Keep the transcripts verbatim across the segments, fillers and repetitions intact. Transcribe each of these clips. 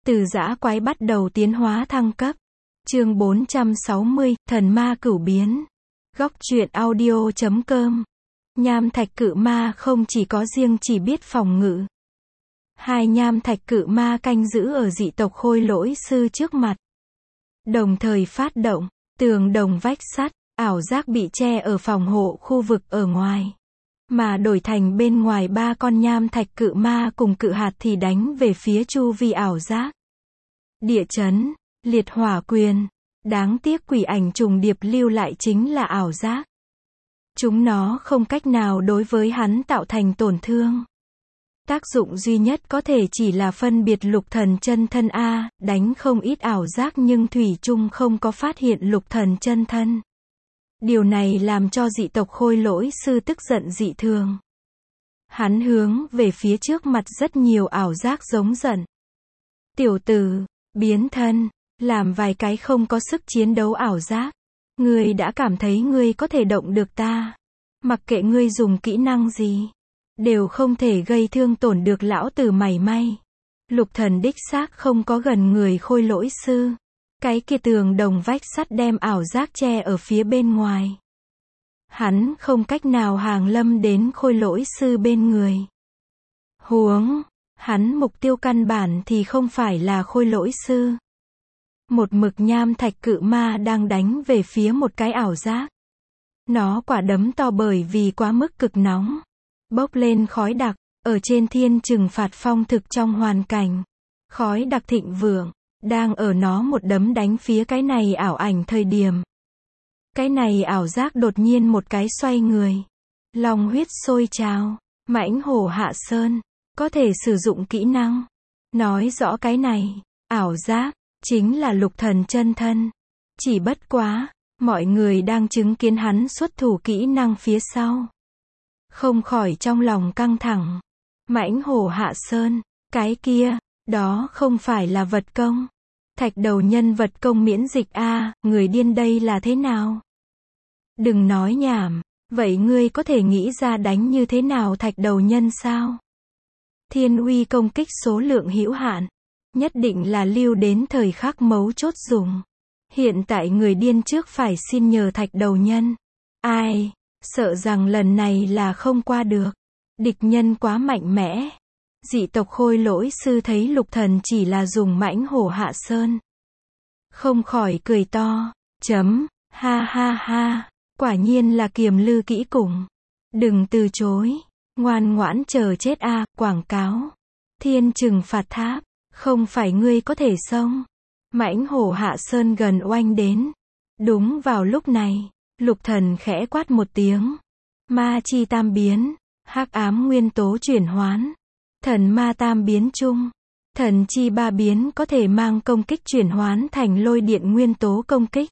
Từ dã quái bắt đầu tiến hóa thăng cấp. Chương bốn trăm sáu mươi, thần ma cửu biến. Góc truyện audio chấm com. Nham thạch cự ma không chỉ có riêng chỉ biết phòng ngự. Hai nham thạch cự ma canh giữ ở dị tộc khôi lỗi sư trước mặt. Đồng thời phát động, tường đồng vách sắt, ảo giác bị che ở phòng hộ khu vực ở ngoài. Mà đổi thành bên ngoài ba con nham thạch cự ma cùng cự hạt thì đánh về phía chu vi ảo giác. Địa chấn, liệt hỏa quyền. Đáng tiếc quỷ ảnh trùng điệp lưu lại chính là ảo giác. Chúng nó không cách nào đối với hắn tạo thành tổn thương. Tác dụng duy nhất có thể chỉ là phân biệt lục thần chân thân A, đánh không ít ảo giác nhưng thủy chung không có phát hiện lục thần chân thân. Điều này làm cho dị tộc khôi lỗi sư tức giận dị thường. Hắn hướng về phía trước mặt rất nhiều ảo giác giống giận. Tiểu tử, biến thân, làm vài cái không có sức chiến đấu ảo giác. Ngươi đã cảm thấy ngươi có thể động được ta. Mặc kệ ngươi dùng kỹ năng gì, đều không thể gây thương tổn được lão tử mảy may. Lục thần đích xác không có gần người khôi lỗi sư. Cái kia tường đồng vách sắt đem ảo giác che ở phía bên ngoài. Hắn không cách nào hàng lâm đến khôi lỗi sư bên người. Huống, hắn mục tiêu căn bản thì không phải là khôi lỗi sư. Một mực nham thạch cự ma đang đánh về phía một cái ảo giác. Nó quả đấm to bởi vì quá mức cực nóng. Bốc lên khói đặc, ở trên thiên trừng phạt phong thực trong hoàn cảnh. Khói đặc thịnh vượng, đang ở nó một đấm đánh phía cái này ảo ảnh thời điểm. Cái này ảo giác đột nhiên một cái xoay người. Long huyết sôi trào, mãnh hổ hạ sơn, có thể sử dụng kỹ năng. Nói rõ cái này, ảo giác, chính là lục thần chân thân. Chỉ bất quá, mọi người đang chứng kiến hắn xuất thủ kỹ năng phía sau. Không khỏi trong lòng căng thẳng. Mãnh hổ hạ sơn, cái kia, đó không phải là vật công. Thạch đầu nhân vật công miễn dịch a, người điên đây là thế nào? Đừng nói nhảm, vậy ngươi có thể nghĩ ra đánh như thế nào thạch đầu nhân sao? Thiên uy công kích số lượng hữu hạn, nhất định là lưu đến thời khắc mấu chốt dùng. Hiện tại người điên trước phải xin nhờ thạch đầu nhân. Ai, sợ rằng lần này là không qua được. Địch nhân quá mạnh mẽ. Dị tộc khôi lỗi sư thấy lục thần chỉ là dùng mãnh hổ hạ sơn. Không khỏi cười to. Chấm, ha ha ha, quả nhiên là kiềm lư kỹ cùng. Đừng từ chối, ngoan ngoãn chờ chết a, quảng cáo. Thiên trừng phạt tháp, không phải ngươi có thể xông. Mãnh hổ hạ sơn gần oanh đến. Đúng vào lúc này, lục thần khẽ quát một tiếng. Ma chi tam biến, hắc ám nguyên tố chuyển hoán. Thần ma tam biến chung. Thần chi ba biến có thể mang công kích chuyển hoán thành lôi điện nguyên tố công kích.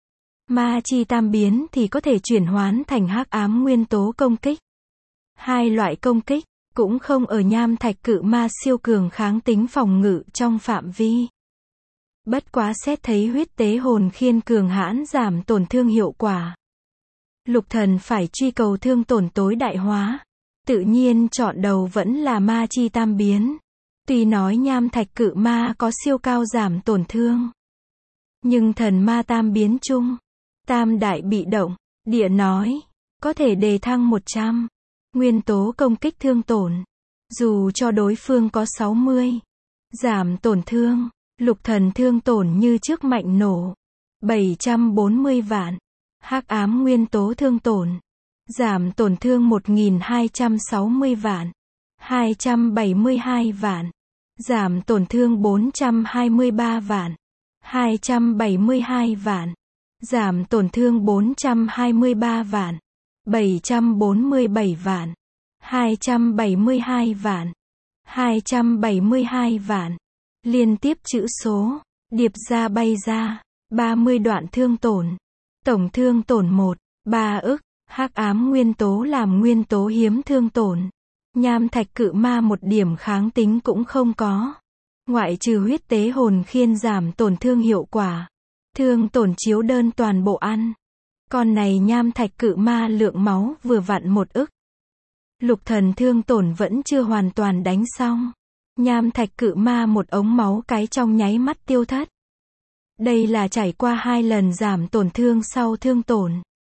Ma chi tam biến thì có thể chuyển hoán thành hắc ám nguyên tố công kích. Hai loại công kích, cũng không ở nham thạch cự ma siêu cường kháng tính phòng ngự trong phạm vi. Bất quá xét thấy huyết tế hồn khiên cường hãn giảm tổn thương hiệu quả. Lục thần phải truy cầu thương tổn tối đại hóa. Tự nhiên chọn đầu vẫn là ma chi tam biến. Tuy nói nham thạch cự ma có siêu cao giảm tổn thương. Nhưng thần ma tam biến chung. Tam đại bị động, địa nói. Có thể đề thăng một trăm. Nguyên tố công kích thương tổn. Dù cho đối phương có sáu mươi. Giảm tổn thương. Lục thần thương tổn như trước mạnh nổ. bảy trăm bốn mươi vạn. Hắc ám nguyên tố thương tổn. Giảm tổn thương một nghìn hai trăm sáu mươi vạn. hai trăm bảy mươi hai vạn. Giảm tổn thương bốn trăm hai mươi ba vạn. hai trăm bảy mươi hai vạn. Giảm tổn thương bốn trăm hai mươi ba vạn. bảy trăm bốn mươi bảy vạn. hai trăm bảy mươi hai vạn. hai trăm bảy mươi hai vạn. Liên tiếp chữ số, điệp ra bay ra. ba mươi đoạn thương tổn. Tổng thương tổn một, ba ức. Hắc ám nguyên tố làm nguyên tố hiếm thương tổn. Nham thạch cự ma một điểm kháng tính cũng không có. Ngoại trừ huyết tế hồn khiên giảm tổn thương hiệu quả. Thương tổn chiếu đơn toàn bộ ăn. Con này nham thạch cự ma lượng máu vừa vặn một ức. Lục thần thương tổn vẫn chưa hoàn toàn đánh xong. Nham thạch cự ma một ống máu cái trong nháy mắt tiêu thất. Đây là trải qua hai lần giảm tổn thương sau thương tổn.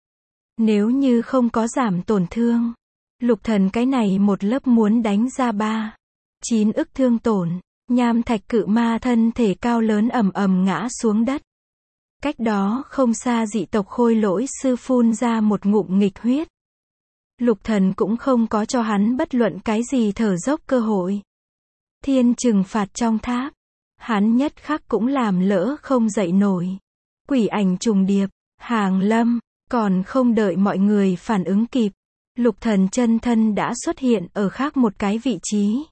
Nếu như không có giảm tổn thương, Lục Thần cái này một lớp muốn đánh ra ba, chín ức thương tổn, nham thạch cự ma thân thể cao lớn ầm ầm ngã xuống đất. Cách đó không xa dị tộc Khôi Lỗi sư phun ra một ngụm nghịch huyết. Lục Thần cũng không có cho hắn bất luận cái gì thở dốc cơ hội. Thiên trừng phạt trong tháp, hắn nhất khắc cũng làm lỡ không dậy nổi. Quỷ ảnh trùng điệp, hàng lâm, còn không đợi mọi người phản ứng kịp, Lục Thần chân thân đã xuất hiện ở khác một cái vị trí.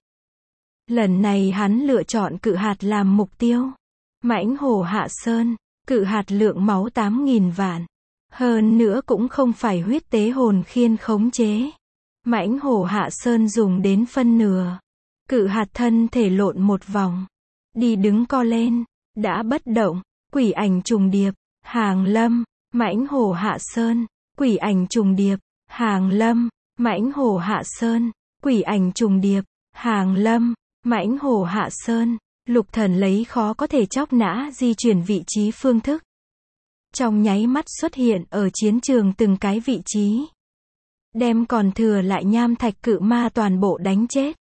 Lần này hắn lựa chọn cự hạt làm mục tiêu. Mãnh hổ hạ sơn, cự hạt lượng máu tám nghìn vạn. Hơn nữa cũng không phải huyết tế hồn khiên khống chế. Mãnh hổ hạ sơn dùng đến phân nửa. Cự hạt thân thể lộn một vòng. Đi đứng co lên, đã bất động. Quỷ ảnh trùng điệp, hàng lâm, mãnh hổ hạ sơn. Quỷ ảnh trùng điệp, hàng lâm, mãnh hổ hạ sơn. Quỷ ảnh trùng điệp, hàng lâm, mãnh hổ hạ sơn. Lục Thần lấy khó có thể chóc nã di chuyển vị trí phương thức. Trong nháy mắt xuất hiện ở chiến trường từng cái vị trí. Đem còn thừa lại nham thạch cự ma toàn bộ đánh chết.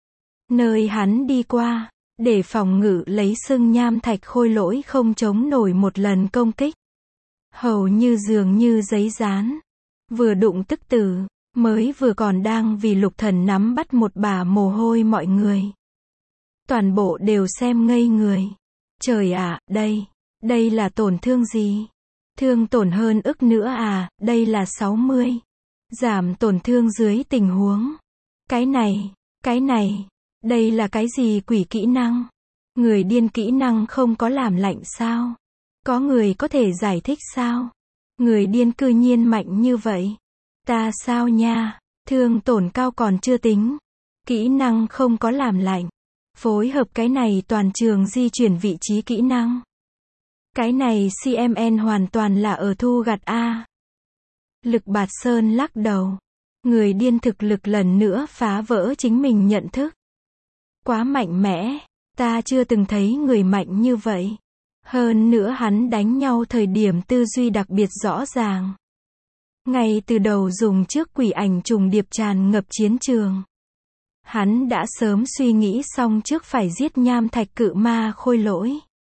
Nơi hắn đi qua, để phòng ngự lấy xưng nham thạch Khôi Lỗi không chống nổi một lần công kích. Hầu như dường như giấy dán. Vừa đụng tức tử, mới vừa còn đang vì Lục Thần nắm bắt một bả mồ hôi mọi người. Toàn bộ đều xem ngây người. Trời ạ, đây, đây là tổn thương gì? Thương tổn hơn ức nữa à, đây là sáu mươi. Giảm tổn thương dưới tình huống. Cái này, cái này, đây là cái gì quỷ kỹ năng? Người điên kỹ năng không có làm lạnh sao? Có người có thể giải thích sao? Người điên cư nhiên mạnh như vậy. Ta sao nha? Thương tổn cao còn chưa tính. Kỹ năng không có làm lạnh. Phối hợp cái này toàn trường di chuyển vị trí kỹ năng. Cái này xê em en hoàn toàn là ở thu gặt A. Lực Bạt Sơn lắc đầu. Người điên thực lực lần nữa phá vỡ chính mình nhận thức. Quá mạnh mẽ, ta chưa từng thấy người mạnh như vậy. Hơn nữa hắn đánh nhau thời điểm tư duy đặc biệt rõ ràng. Ngay từ đầu dùng trước quỷ ảnh trùng điệp tràn ngập chiến trường. Hắn đã sớm suy nghĩ xong trước phải giết nham thạch cự ma Khôi Lỗi.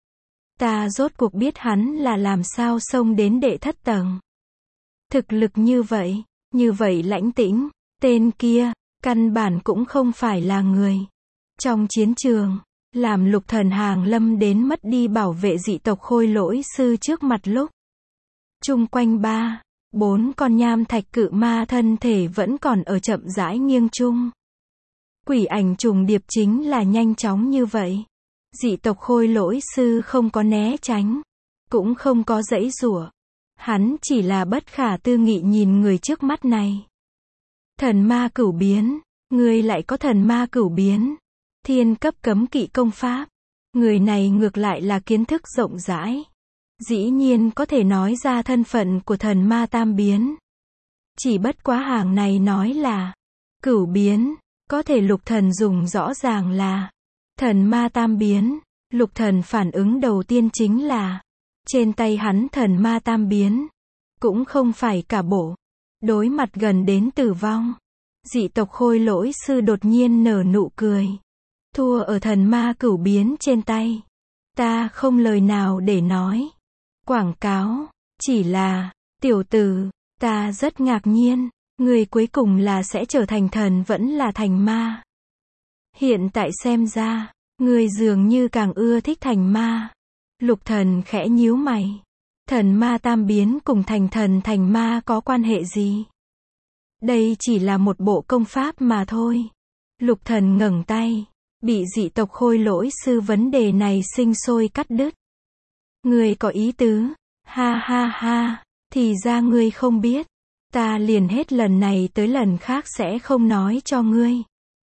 Ta rốt cuộc biết hắn là làm sao xông đến đệ thất tầng. Thực lực như vậy, như vậy lãnh tĩnh, tên kia, căn bản cũng không phải là người. Trong chiến trường, làm Lục Thần hàng lâm đến mất đi bảo vệ dị tộc Khôi Lỗi sư trước mặt lúc. Chung quanh ba, bốn con nham thạch cự ma thân thể vẫn còn ở chậm rãi nghiêng chung. Quỷ ảnh trùng điệp chính là nhanh chóng như vậy. Dị tộc Khôi Lỗi sư không có né tránh, cũng không có giãy giụa. Hắn chỉ là bất khả tư nghị nhìn người trước mắt này. Thần ma cửu biến, người lại có thần ma cửu biến. Thiên cấp cấm kỵ công pháp. Người này ngược lại là kiến thức rộng rãi. Dĩ nhiên có thể nói ra thân phận của thần ma tam biến. Chỉ bất quá hàng này nói là cửu biến, có thể Lục Thần dùng rõ ràng là thần ma tam biến. Lục Thần phản ứng đầu tiên chính là trên tay hắn thần ma tam biến, cũng không phải cả bộ. Đối mặt gần đến tử vong, dị tộc Khôi Lỗi sư đột nhiên nở nụ cười. Thua ở thần ma cửu biến trên tay. Ta không lời nào để nói. Quảng cáo, chỉ là, tiểu tử, ta rất ngạc nhiên, người cuối cùng là sẽ trở thành thần vẫn là thành ma. Hiện tại xem ra, người dường như càng ưa thích thành ma. Lục Thần khẽ nhíu mày. Thần ma tam biến cùng thành thần thành ma có quan hệ gì? Đây chỉ là một bộ công pháp mà thôi. Lục Thần ngẩng tay, bị dị tộc Khôi Lỗi sư vấn đề này sinh sôi cắt đứt. Ngươi có ý tứ, ha ha ha, thì ra ngươi không biết. Ta liền hết lần này tới lần khác sẽ không nói cho ngươi.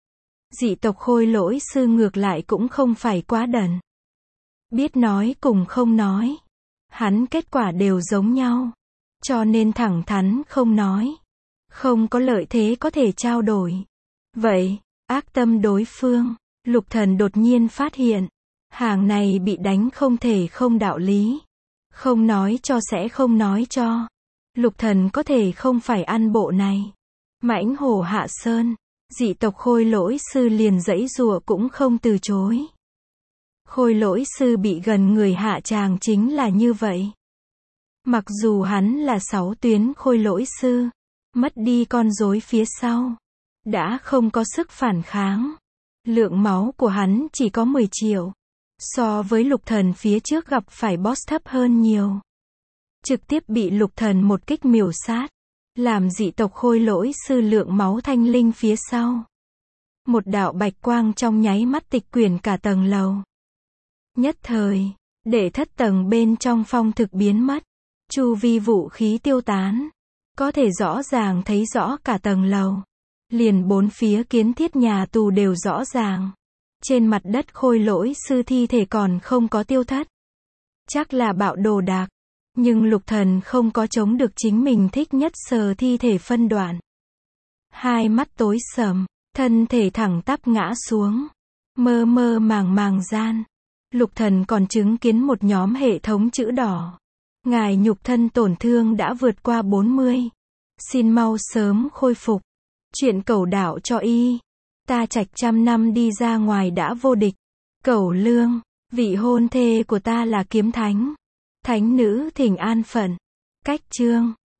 Dị tộc Khôi Lỗi sư ngược lại cũng không phải quá đần. Biết nói cùng không nói. Hắn kết quả đều giống nhau. Cho nên thẳng thắn không nói. Không có lợi thế có thể trao đổi. Vậy, ác tâm đối phương. Lục Thần đột nhiên phát hiện, hàng này bị đánh không thể không đạo lý. Không nói cho sẽ không nói cho. Lục Thần có thể không phải ăn bộ này. Mãnh hổ hạ sơn, dị tộc Khôi Lỗi sư liền giãy giụa cũng không từ chối. Khôi Lỗi sư bị gần người hạ tràng chính là như vậy. Mặc dù hắn là sáu tuyến Khôi Lỗi sư, mất đi con rối phía sau, đã không có sức phản kháng. Lượng máu của hắn chỉ có mười triệu. So với Lục Thần phía trước gặp phải boss thấp hơn nhiều. Trực tiếp bị Lục Thần một kích miểu sát. Làm dị tộc Khôi Lỗi sư lượng máu thanh linh phía sau. Một đạo bạch quang trong nháy mắt tịch quyển cả tầng lầu. Nhất thời, để thất tầng bên trong phong thực biến mất. Chu vi vũ khí tiêu tán. Có thể rõ ràng thấy rõ cả tầng lầu. Liền bốn phía kiến thiết nhà tù đều rõ ràng. Trên mặt đất Khôi Lỗi sư thi thể còn không có tiêu thất. Chắc là bạo đồ đạc. Nhưng Lục Thần không có chống được chính mình thích nhất sờ thi thể phân đoạn. Hai mắt tối sầm, thân thể thẳng tắp ngã xuống. Mơ mơ màng màng gian. Lục Thần còn chứng kiến một nhóm hệ thống chữ đỏ. Ngài nhục thân tổn thương đã vượt qua bốn mươi. Xin mau sớm khôi phục. Chuyện cẩu đạo cho y. Ta trạch trăm năm đi ra ngoài đã vô địch. Cẩu lương, vị hôn thê của ta là kiếm thánh. Thánh nữ thỉnh an phận. Cách chương.